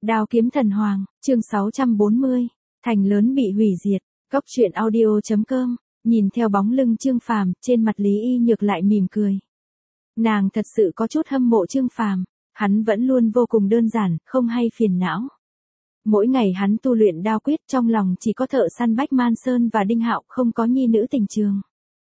Đao kiếm thần hoàng, chương 640, thành lớn bị hủy diệt, Cốc truyện audio.com, nhìn theo bóng lưng Trương Phàm, trên mặt Lý Y Nhược lại mỉm cười. Nàng thật sự có chút hâm mộ Trương Phàm, hắn vẫn luôn vô cùng đơn giản, không hay phiền não. Mỗi ngày hắn tu luyện đao quyết, trong lòng chỉ có thợ săn Bách Man Sơn và Đinh Hạo, không có nhi nữ tình trường.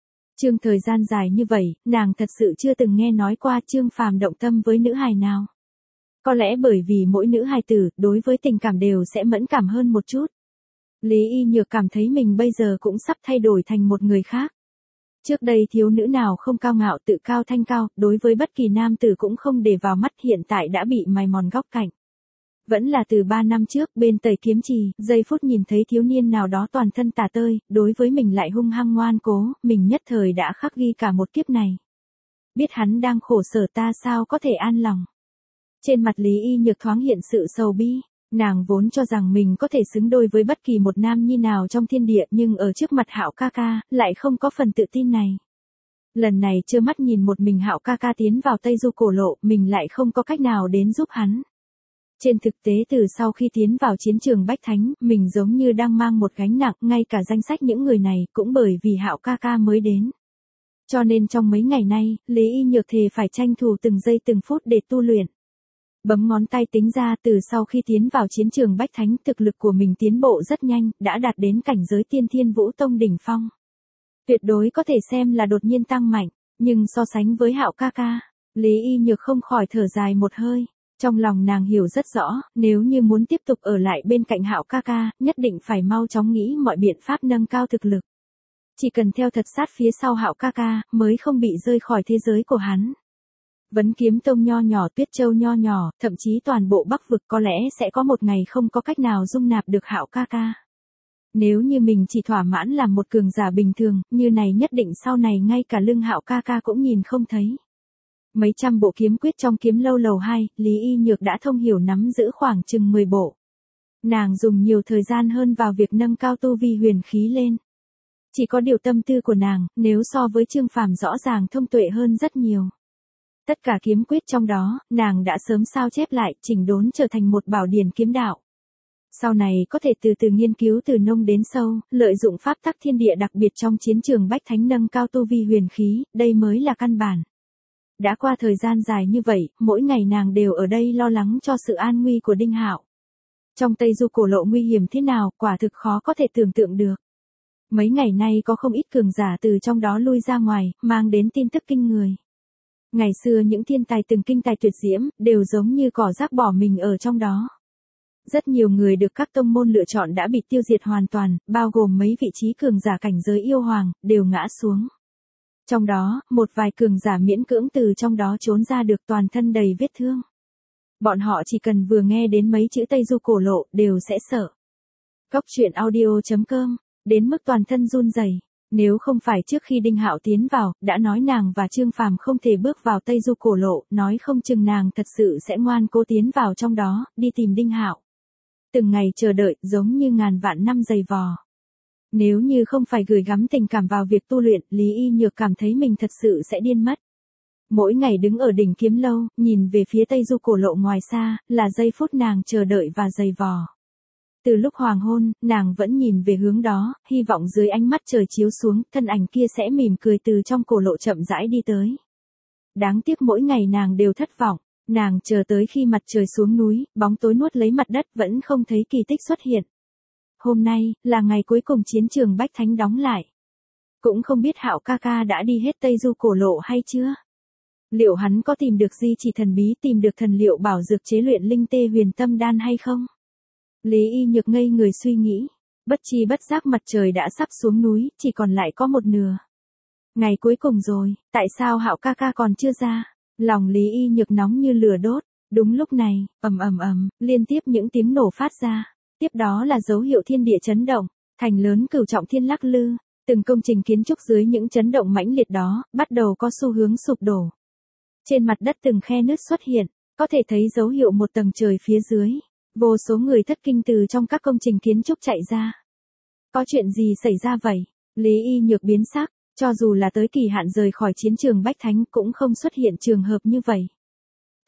Thời gian dài như vậy, nàng thật sự chưa từng nghe nói qua Trương Phàm động tâm với nữ hài nào. Có lẽ bởi vì mỗi nữ hài tử, đối với tình cảm đều sẽ mẫn cảm hơn một chút. Lý Y Nhược cảm thấy mình bây giờ cũng sắp thay đổi thành một người khác. Trước đây thiếu nữ nào không cao ngạo tự cao thanh cao, đối với bất kỳ nam tử cũng không để vào mắt, hiện tại đã bị mài mòn góc cạnh. Vẫn là từ 3 năm trước bên Tây Kiếm Trì, giây phút nhìn thấy thiếu niên nào đó toàn thân tả tơi, đối với mình lại hung hăng ngoan cố, mình nhất thời đã khắc ghi cả một kiếp này. Biết hắn đang khổ sở ta sao có thể an lòng. Trên mặt Lý Y Nhược thoáng hiện sự sầu bi, nàng vốn cho rằng mình có thể xứng đôi với bất kỳ một nam nhi nào trong thiên địa, nhưng ở trước mặt Hạo ca ca, lại không có phần tự tin này. Lần này trơ mắt nhìn một mình Hạo ca ca tiến vào Tây Du cổ lộ, mình lại không có cách nào đến giúp hắn. Trên thực tế từ sau khi tiến vào chiến trường Bách Thánh, mình giống như đang mang một gánh nặng, ngay cả danh sách những người này cũng bởi vì Hạo ca ca mới đến. Cho nên trong mấy ngày nay, Lý Y Nhược thề phải tranh thủ từng giây từng phút để tu luyện. Bấm ngón tay tính ra từ sau khi tiến vào chiến trường Bách Thánh, thực lực của mình tiến bộ rất nhanh, đã đạt đến cảnh giới Tiên Thiên Vũ Tông đỉnh phong. Tuyệt đối có thể xem là đột nhiên tăng mạnh, nhưng so sánh với Hạo ca ca, Lý Y Nhược không khỏi thở dài một hơi. Trong lòng nàng hiểu rất rõ, nếu như muốn tiếp tục ở lại bên cạnh Hạo ca ca, nhất định phải mau chóng nghĩ mọi biện pháp nâng cao thực lực. Chỉ cần theo thật sát phía sau Hạo ca ca, mới không bị rơi khỏi thế giới của hắn. Vấn Kiếm Tông nho nhỏ, Tuyết Châu nho nhỏ, thậm chí toàn bộ Bắc vực có lẽ sẽ có một ngày không có cách nào dung nạp được Hạo ca ca. Nếu như mình chỉ thỏa mãn làm một cường giả bình thường, như này nhất định sau này ngay cả lưng Hạo ca ca cũng nhìn không thấy. Mấy trăm bộ kiếm quyết trong kiếm lâu lầu 2, Lý Y Nhược đã thông hiểu nắm giữ khoảng chừng 10 bộ. Nàng dùng nhiều thời gian hơn vào việc nâng cao tu vi huyền khí lên. Chỉ có điều tâm tư của nàng, nếu so với Trương Phàm rõ ràng thông tuệ hơn rất nhiều. Tất cả kiếm quyết trong đó, nàng đã sớm sao chép lại, chỉnh đốn trở thành một bảo điển kiếm đạo. Sau này có thể từ từ nghiên cứu từ nông đến sâu, lợi dụng pháp tắc thiên địa đặc biệt trong chiến trường Bách Thánh nâng cao tu vi huyền khí, đây mới là căn bản. Đã qua thời gian dài như vậy, mỗi ngày nàng đều ở đây lo lắng cho sự an nguy của Đinh Hạo. Trong Tây Du cổ lộ nguy hiểm thế nào, quả thực khó có thể tưởng tượng được. Mấy ngày nay có không ít cường giả từ trong đó lui ra ngoài, mang đến tin tức kinh người. Ngày xưa những thiên tài từng kinh tài tuyệt diễm, đều giống như cỏ rác bỏ mình ở trong đó. Rất nhiều người được các tông môn lựa chọn đã bị tiêu diệt hoàn toàn, bao gồm mấy vị trí cường giả cảnh giới yêu hoàng, đều ngã xuống. Trong đó, một vài cường giả miễn cưỡng từ trong đó trốn ra được, toàn thân đầy vết thương. Bọn họ chỉ cần vừa nghe đến mấy chữ Tây Du cổ lộ, đều sẽ sợ. Cốc truyện audio.com, đến mức toàn thân run rẩy. Nếu không phải trước khi Đinh Hạo tiến vào, đã nói nàng và Trương Phàm không thể bước vào Tây Du cổ lộ, nói không chừng nàng thật sự sẽ ngoan cố tiến vào trong đó, đi tìm Đinh Hạo. Từng ngày chờ đợi, giống như ngàn vạn năm dày vò. Nếu như không phải gửi gắm tình cảm vào việc tu luyện, Lý Y Nhược cảm thấy mình thật sự sẽ điên mất. Mỗi ngày đứng ở đỉnh kiếm lâu, nhìn về phía Tây Du cổ lộ ngoài xa, là giây phút nàng chờ đợi và dày vò. Từ lúc hoàng hôn, nàng vẫn nhìn về hướng đó, hy vọng dưới ánh mắt trời chiếu xuống, thân ảnh kia sẽ mỉm cười từ trong cổ lộ chậm rãi đi tới. Đáng tiếc mỗi ngày nàng đều thất vọng, nàng chờ tới khi mặt trời xuống núi, bóng tối nuốt lấy mặt đất, vẫn không thấy kỳ tích xuất hiện. Hôm nay, là ngày cuối cùng chiến trường Bách Thánh đóng lại. Cũng không biết Hạo ca ca đã đi hết Tây Du cổ lộ hay chưa? Liệu hắn có tìm được di chỉ thần bí, tìm được thần liệu bảo dược chế luyện linh tê huyền tâm đan hay không? Lý Y Nhược ngây người suy nghĩ. Bất chi bất giác mặt trời đã sắp xuống núi, chỉ còn lại có một nửa. Ngày cuối cùng rồi, tại sao Hạo ca ca còn chưa ra? Lòng Lý Y Nhược nóng như lửa đốt. Đúng lúc này, ầm ầm ầm, liên tiếp những tiếng nổ phát ra. Tiếp đó là dấu hiệu thiên địa chấn động, thành lớn Cửu Trọng Thiên lắc lư, từng công trình kiến trúc dưới những chấn động mãnh liệt đó, bắt đầu có xu hướng sụp đổ. Trên mặt đất từng khe nứt xuất hiện, có thể thấy dấu hiệu một tầng trời phía dưới, vô số người thất kinh từ trong các công trình kiến trúc chạy ra. Có chuyện gì xảy ra vậy? Lý Y Nhược biến sắc, cho dù là tới kỳ hạn rời khỏi chiến trường Bách Thánh cũng không xuất hiện trường hợp như vậy.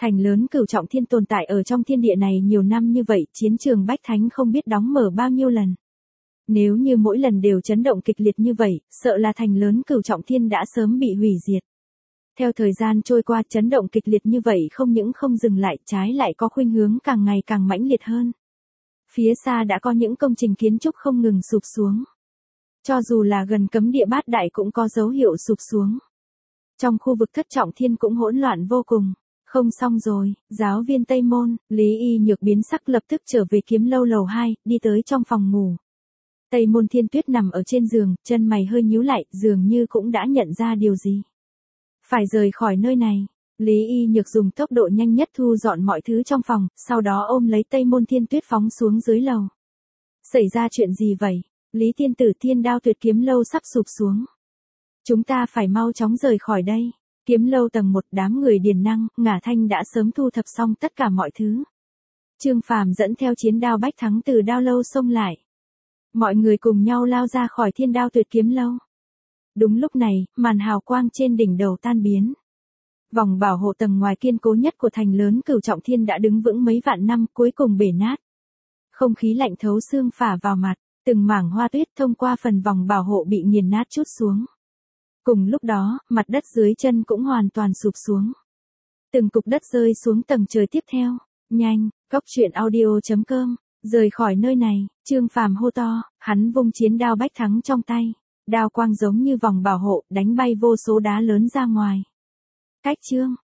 Thành lớn Cửu Trọng Thiên tồn tại ở trong thiên địa này nhiều năm như vậy, chiến trường Bách Thánh không biết đóng mở bao nhiêu lần. Nếu như mỗi lần đều chấn động kịch liệt như vậy, sợ là thành lớn Cửu Trọng Thiên đã sớm bị hủy diệt. Theo thời gian trôi qua, chấn động kịch liệt như vậy không những không dừng lại, trái lại có khuynh hướng càng ngày càng mãnh liệt hơn. Phía xa đã có những công trình kiến trúc không ngừng sụp xuống. Cho dù là gần cấm địa Bát Đại cũng có dấu hiệu sụp xuống. Trong khu vực Thất Trọng Thiên cũng hỗn loạn vô cùng. Không xong rồi, giáo viên Tây Môn, Lý Y Nhược biến sắc lập tức trở về Kiếm Lâu lầu 2, đi tới trong phòng ngủ. Tây Môn Thiên Tuyết nằm ở trên giường, chân mày hơi nhíu lại, dường như cũng đã nhận ra điều gì. Phải rời khỏi nơi này. Lý Y Nhược dùng tốc độ nhanh nhất thu dọn mọi thứ trong phòng, sau đó ôm lấy Tây Môn Thiên Tuyết phóng xuống dưới lầu. Xảy ra chuyện gì vậy? Lý Tiên Tử, Thiên Đao Tuyệt Kiếm Lâu sắp sụp xuống. Chúng ta phải mau chóng rời khỏi đây. Kiếm Lâu tầng 1, đám người Điền Năng, Ngả Thanh đã sớm thu thập xong tất cả mọi thứ. Trương Phàm dẫn theo chiến đao Bách Thắng từ Đao Lâu xông lại. Mọi người cùng nhau lao ra khỏi Thiên Đao Tuyệt Kiếm Lâu. Đúng lúc này, màn hào quang trên đỉnh đầu tan biến. Vòng bảo hộ tầng ngoài kiên cố nhất của thành lớn Cửu Trọng Thiên đã đứng vững mấy vạn năm, cuối cùng bể nát. Không khí lạnh thấu xương phả vào mặt, từng mảng hoa tuyết thông qua phần vòng bảo hộ bị nghiền nát trút xuống. Cùng lúc đó, mặt đất dưới chân cũng hoàn toàn sụp xuống. Từng cục đất rơi xuống tầng trời tiếp theo. Nhanh, coctruyện.audio.com, rời khỏi nơi này, Trương Phàm hô to, hắn vung chiến đao Bách Thắng trong tay. Đao quang giống như vòng bảo hộ, đánh bay vô số đá lớn ra ngoài. Cách chương